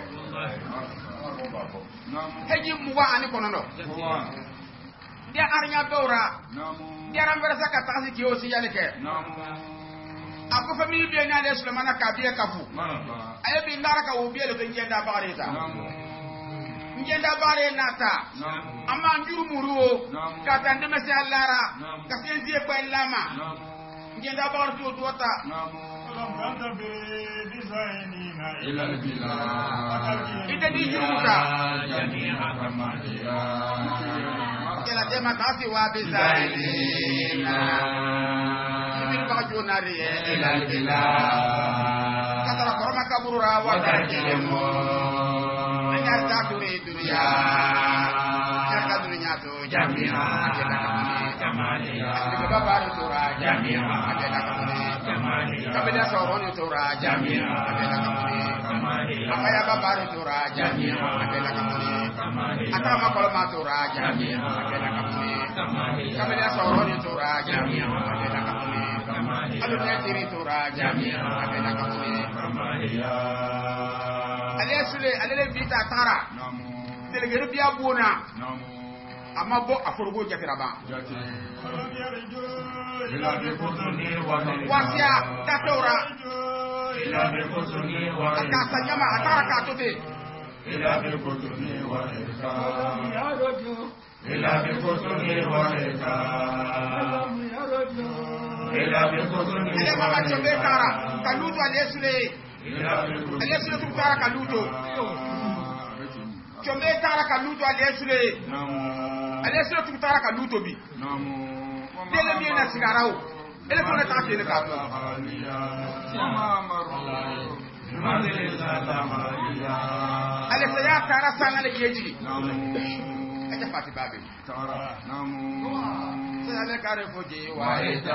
نعم heji muwa ani konono هو dia arnya dora نعم dia rambara saka tagasi ki osi yalike نعم ako famille bi ni ale sulemana ka biye kafu مرحبا aye bi ndara ka wo biye le ko njenda bagareta نعم njenda bare nata نعم amma njuru muruo Na'am. ka tande mesi allara Na'am. ka senzie ko lama نعم njenda bagar to dota نعم ولم تنتبه بزيننا إلى البلاد ite di juruta جميعا كماليا kela tema kasi wa bizailina ibil bagajuna riye إلى البلاد katara koroma kaburura wa وتركهم anyar ta turi dunya nyaka dunya to جميعا akela كماليا kamuni babaru tura جميعا akela kamuni كماليا kabila soroni tura جميعا akela kamuni كماليا Kaya babari tura jamia akela kamuni. Atama kolma tura jamia akela kamuni. Kamela soroni tura jamia akela kamuni. Alu netiri tura jamia akela kamuni. Ale bita tara. Delegere biya bona. Ama bo aforogo jakiraba. Wasia tatora. Akasa nyama atara katote. Ele mama chombe tara kaluto alesule tukara kaluto. Chombe tara kaluto alesule tukara kaluto bi. Dele mi na sigarao. Ele kona ta ke ka. Ale saya tara sanga le yeji. Aja pati babe. Saya le kare foje waida.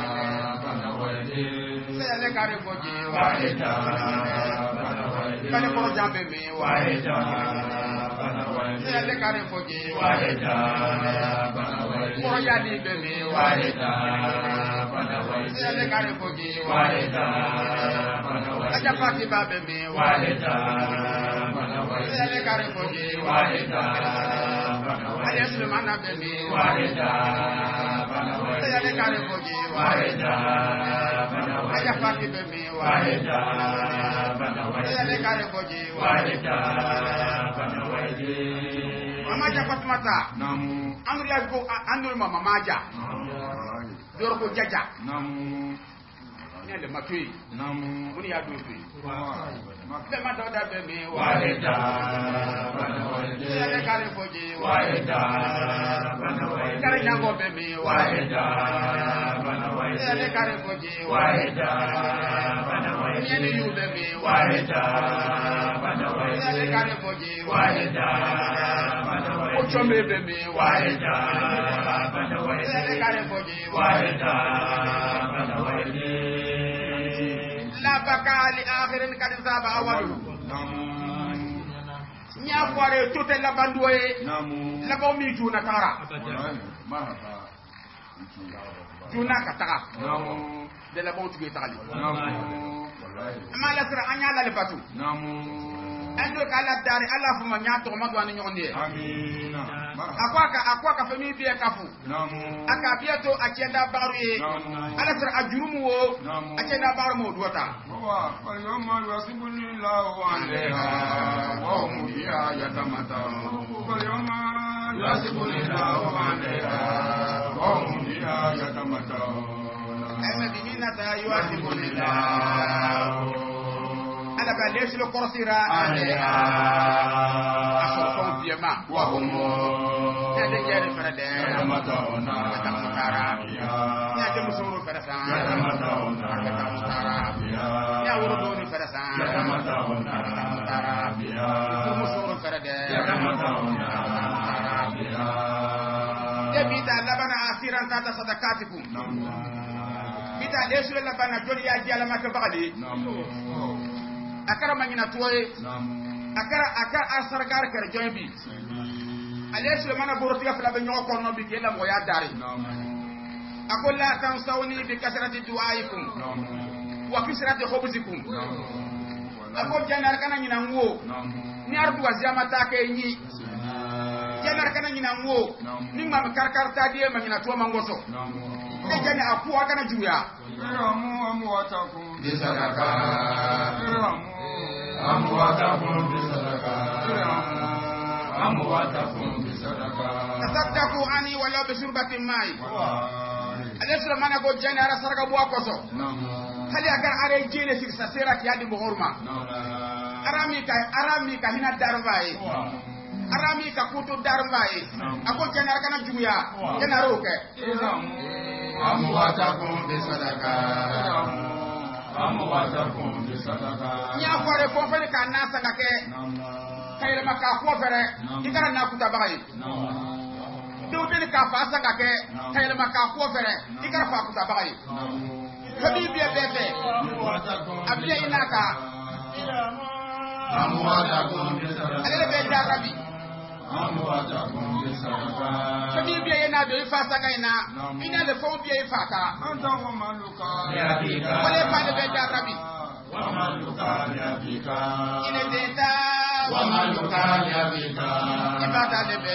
Saya le kare foje waida. Kale ko jambe me waida. Saya le kare foje waida. Ko ya ni be me waida. Saya le kare foje waida. Aja pati babe me waida. Saya le kare foje waida. Aja Sulmana be me waida. Saya le kare foje waida. Aja pati be me waida. Saya le kare foje waida. Mama japat mata. Namu. Anu ya go anu mama maja. Dor ko jaja. Namu. Ni le matui. Namu. Muni ya do fi. Be ma do da be mi waida. Saya le kare foje waida. Kare nyango be mi waida. Saya le kare foje waida. Ni yu be mi waida. Saya le kare foje waida. Ochombe be mi waida. Saya le kare foje waida. La bakali akhirin kad zaba awalu. Nya kware tote la bandoye. La ba mi juna tara. Juna kataka. De la bon tuge tali. Ma la sira anya la le batu. Ando kala dari Allah fuma nyato magwa ni nyonde. Amina. Akwa ka fami biya kafu. Aka biya to akenda baruye. Ala sir ajurumu wo akenda baru mo duota. Wa yawma yasibuni lahu alaiha wa hum biha yatamata. Wa yawma yasibuni lahu alaiha wa hum biha yatamata. Ema bimina ta yasibuni lahu. Ala ba lesu lo korosira alea aso konfiema wa homo ya de jere frede ramadana tamatara ya de musuru ferasa ramadana tamatara ya urudo ni ferasa ramadana tamatara ya musuru ferede ramadana tamatara ya bida labana akhiran tata sadaqatikum bida lesu labana jodi ya jala makabali akara mangina toye akara asargar kar joybi ale Sulmana borotiga fala be nyoko no bi kela mo ya dari akol la tansawni bi kasrati du'aikum wa kisrati khubzikum akol janar kana nyina ngo ni ardu wazama ta ke nyi janar kana nyina ngo ni mam karkar ta die mangina to mangoso e jani aku akana juya amwatakum bisadaka amwatakum bisadaka tasaddaqu ani wala bi shurbatin mai alaysa mana go janara sarga bu akoso hali agar are jene sik sa sera ki adi bohorma arami ka hina darvai arami ka kutu darvai ako janara kana juya janaro ke amwatakum bisadaka nya fare ko fere ka na sanga ke kayre maka ko fere ikara na kuta bagai do de ka fa sanga ke kayre maka ko fere ikara fa kuta bagai habibi bebe abiya inaka ale be jarabi Sabi biya yana da ifa sanga ina ina da fon biya ifa ka wale fa da be jarabi ina deta ibada de be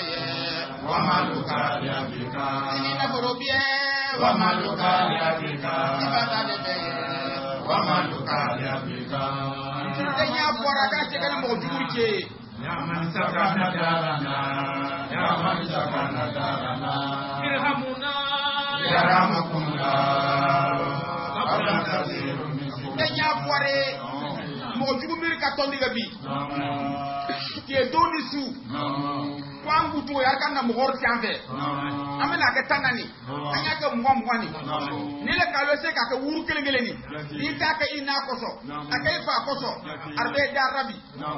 ini na borobie ibada de be tenya bora ka ce kana mo jurje ya man sakana darana irhamuna yarhamakumna qabla tasirun tenya bore mo jurumir ka tondi gabi ke doni su kwangu to ya kana mo hor kambe amena ka tanani anya ka ngom wani ni le ka lo se ka wuru kelengele ni ni ka ka ina koso akai fa koso arbe jarabi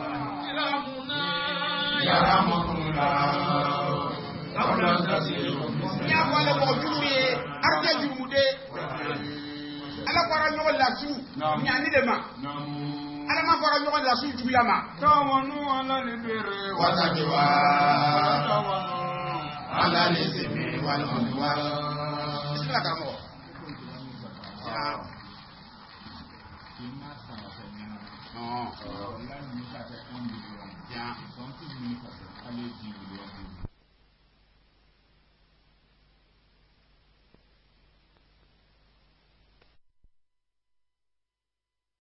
yarhamakumna qabla tasirun ya wala mo jurumie arbe jurumude ala kwara nyogo la su nyani de ma ala ma kwara nyogo la su juya ma tawanu ala libere watajiwa ala lisimi wal udwa bismillah kamo